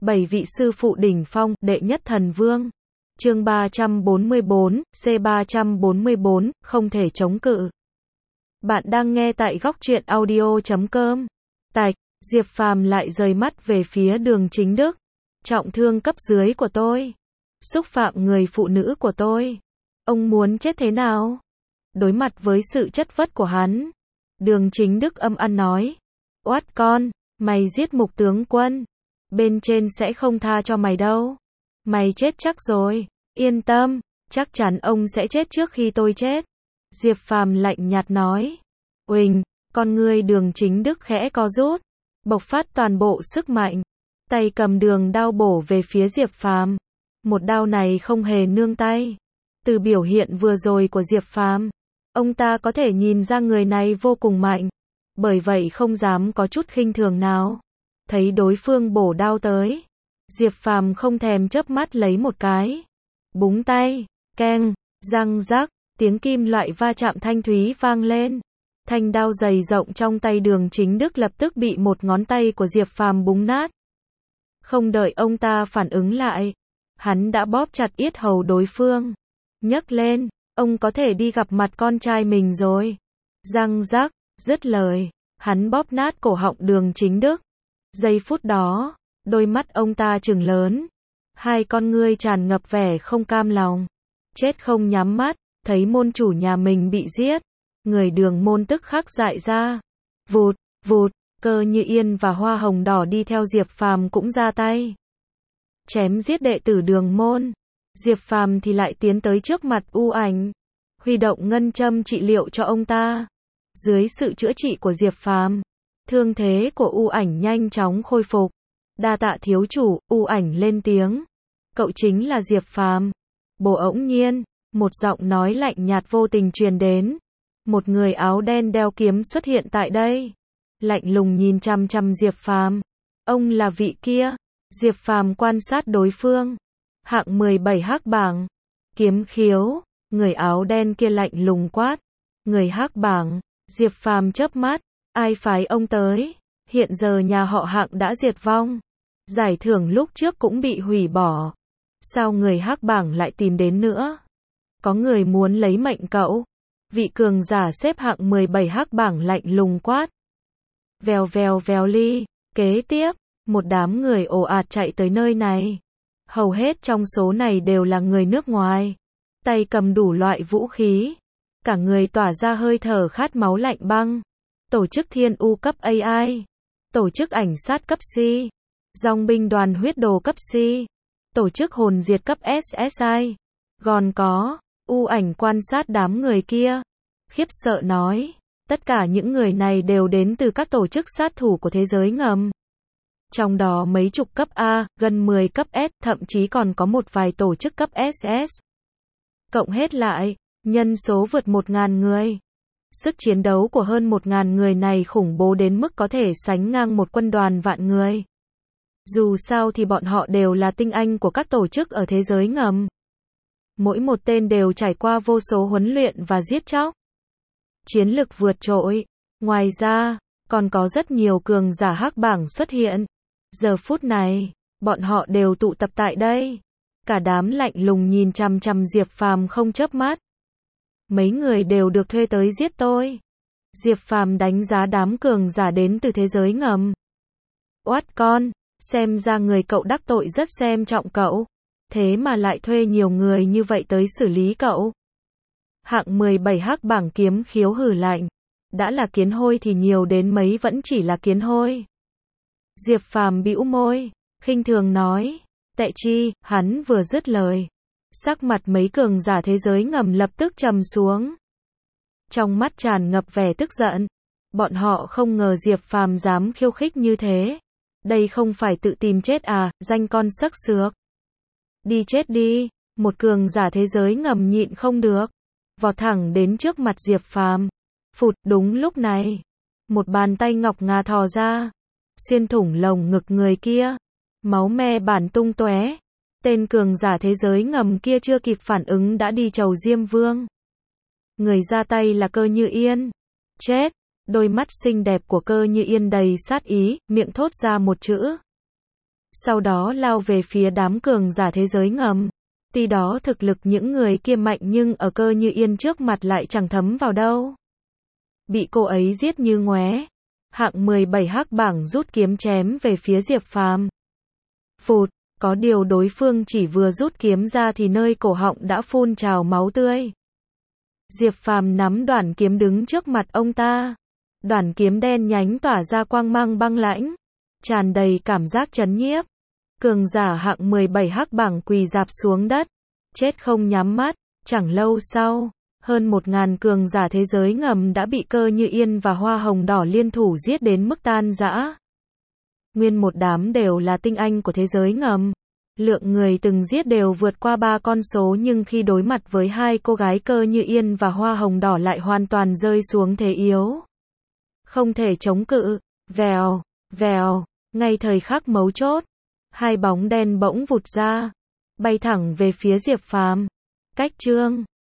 7 vị sư phụ đỉnh phong, đệ nhất thần vương. Chương 344, C344, không thể chống cự. Bạn đang nghe tại góc truyện audio.com. Tạch, Diệp Phàm lại rời mắt về phía Đường Chính Đức. Trọng thương cấp dưới của tôi, xúc phạm người phụ nữ của tôi. Ông muốn chết thế nào? Đối mặt với sự chất vấn của hắn, Đường Chính Đức âm ăn nói. Oát con, mày giết Mục tướng quân, bên trên sẽ không tha cho mày đâu. Mày chết chắc rồi, yên tâm, chắc chắn ông sẽ chết trước khi tôi chết. Diệp Phàm lạnh nhạt nói. Uỳnh, con ngươi Đường Chính Đức khẽ co rút, bộc phát toàn bộ sức mạnh, tay cầm đường đao bổ về phía Diệp Phàm. Một đao này không hề nương tay. Từ biểu hiện vừa rồi của Diệp Phàm, ông ta có thể nhìn ra người này vô cùng mạnh, bởi vậy không dám có chút khinh thường nào. Thấy đối phương bổ đao tới, Diệp Phàm không thèm chớp mắt lấy một cái, búng tay, keng, răng rắc, tiếng kim loại va chạm thanh thúy vang lên. Thanh đao dày rộng trong tay Đường Chính Đức lập tức bị một ngón tay của Diệp Phàm búng nát. Không đợi ông ta phản ứng lại, hắn đã bóp chặt yết hầu đối phương. Nhấc lên, ông có thể đi gặp mặt con trai mình rồi. Răng rắc, dứt lời, hắn bóp nát cổ họng Đường Chính Đức. Giây phút đó, đôi mắt ông ta trừng lớn, hai con ngươi tràn ngập vẻ không cam lòng. Chết không nhắm mắt, thấy môn chủ nhà mình bị giết, người Đường môn tức khắc dại ra. Vụt, vụt, Cơ Như Yên và Hoa Hồng Đỏ đi theo Diệp Phàm cũng ra tay chém giết đệ tử Đường môn. Diệp Phàm thì lại tiến tới trước mặt U Ảnh, huy động ngân châm trị liệu cho ông ta. Dưới sự chữa trị của Diệp Phàm, thương thế của U Ảnh nhanh chóng khôi phục. Đa tạ thiếu chủ, U Ảnh lên tiếng. Cậu chính là Diệp Phàm. Bỗng nhiên, một giọng nói lạnh nhạt vô tình truyền đến. Một người áo đen đeo kiếm xuất hiện tại đây, lạnh lùng nhìn chằm chằm Diệp Phàm. Ông là vị kia? Diệp Phàm quan sát đối phương. Hạng 17 hắc bảng. Kiếm khiếu, người áo đen kia lạnh lùng quát. Người hắc bảng. Diệp Phàm chớp mắt, ai phái ông tới? Hiện giờ nhà họ Hạng đã diệt vong, giải thưởng lúc trước cũng bị hủy bỏ. Sao người hắc bảng lại tìm đến nữa? Có người muốn lấy mệnh cậu. Vị cường giả xếp hạng 17 hắc bảng lạnh lùng quát. Vèo vèo vèo ly. Kế tiếp, một đám người ồ ạt chạy tới nơi này. Hầu hết trong số này đều là người nước ngoài, tay cầm đủ loại vũ khí, cả người tỏa ra hơi thở khát máu lạnh băng. Tổ chức Thiên U cấp AI, tổ chức ảnh sát cấp C, dòng binh đoàn huyết đồ cấp C, tổ chức hồn diệt cấp SSI. Còn có, U Ảnh quan sát đám người kia, khiếp sợ nói, tất cả những người này đều đến từ các tổ chức sát thủ của thế giới ngầm. Trong đó mấy chục cấp A, gần 10 cấp S, thậm chí còn có một vài tổ chức cấp SS. Cộng hết lại, nhân số vượt 1.000 người. Sức chiến đấu của hơn 1.000 người này khủng bố đến mức có thể sánh ngang một quân đoàn vạn người. Dù sao thì bọn họ đều là tinh anh của các tổ chức ở thế giới ngầm. Mỗi một tên đều trải qua vô số huấn luyện và giết chóc. Chiến lực vượt trội. Ngoài ra, còn có rất nhiều cường giả hắc bảng xuất hiện. Giờ phút này, bọn họ đều tụ tập tại đây. Cả đám lạnh lùng nhìn chằm chằm Diệp Phàm không chớp mắt. Mấy người đều được thuê tới giết tôi. Diệp Phàm đánh giá đám cường giả đến từ thế giới ngầm. Oát con, xem ra người cậu đắc tội rất xem trọng cậu. Thế mà lại thuê nhiều người như vậy tới xử lý cậu. Hạng 17 hắc bảng kiếm khiếu hừ lạnh. Đã là kiến hôi thì nhiều đến mấy vẫn chỉ là kiến hôi. Diệp Phàm bĩu môi, khinh thường nói. Tệ chi, hắn vừa dứt lời, sắc mặt mấy cường giả thế giới ngầm lập tức trầm xuống. Trong mắt tràn ngập vẻ tức giận. Bọn họ không ngờ Diệp Phàm dám khiêu khích như thế. Đây không phải tự tìm chết à, danh con sắc xược. Đi chết đi, một cường giả thế giới ngầm nhịn không được, vọt thẳng đến trước mặt Diệp Phàm. Phụt, đúng lúc này, một bàn tay ngọc ngà thò ra, xuyên thủng lồng ngực người kia. Máu me bản tung tóe. Tên cường giả thế giới ngầm kia chưa kịp phản ứng đã đi chầu Diêm Vương. Người ra tay là Cơ Như Yên. Chết. Đôi mắt xinh đẹp của Cơ Như Yên đầy sát ý, miệng thốt ra một chữ. sau đó lao về phía đám cường giả thế giới ngầm. Tuy đó thực lực những người kia mạnh nhưng ở Cơ Như Yên trước mặt lại chẳng thấm vào đâu. Bị cô ấy giết như ngoé. Hạng 17 hắc bảng rút kiếm chém về phía Diệp Phàm. Phụt, có điều đối phương chỉ vừa rút kiếm ra thì nơi cổ họng đã phun trào máu tươi. Diệp Phàm nắm đoản kiếm đứng trước mặt ông ta. Đoản kiếm đen nhánh tỏa ra quang mang băng lãnh, tràn đầy cảm giác chấn nhiếp. Cường giả hạng 17 hắc bảng quỳ rạp xuống đất, chết không nhắm mắt. Chẳng lâu sau, hơn 1000 cường giả thế giới ngầm đã bị Cơ Như Yên và Hoa Hồng Đỏ liên thủ giết đến mức tan rã. Nguyên một đám đều là tinh anh của thế giới ngầm. Lượng người từng giết đều vượt qua 3 con số, nhưng khi đối mặt với hai cô gái Cơ Như Yên và Hoa Hồng Đỏ lại hoàn toàn rơi xuống thế yếu. Không thể chống cự. Vèo, vèo, ngay thời khắc mấu chốt, hai bóng đen bỗng vụt ra, bay thẳng về phía Diệp Phàm. Cách chương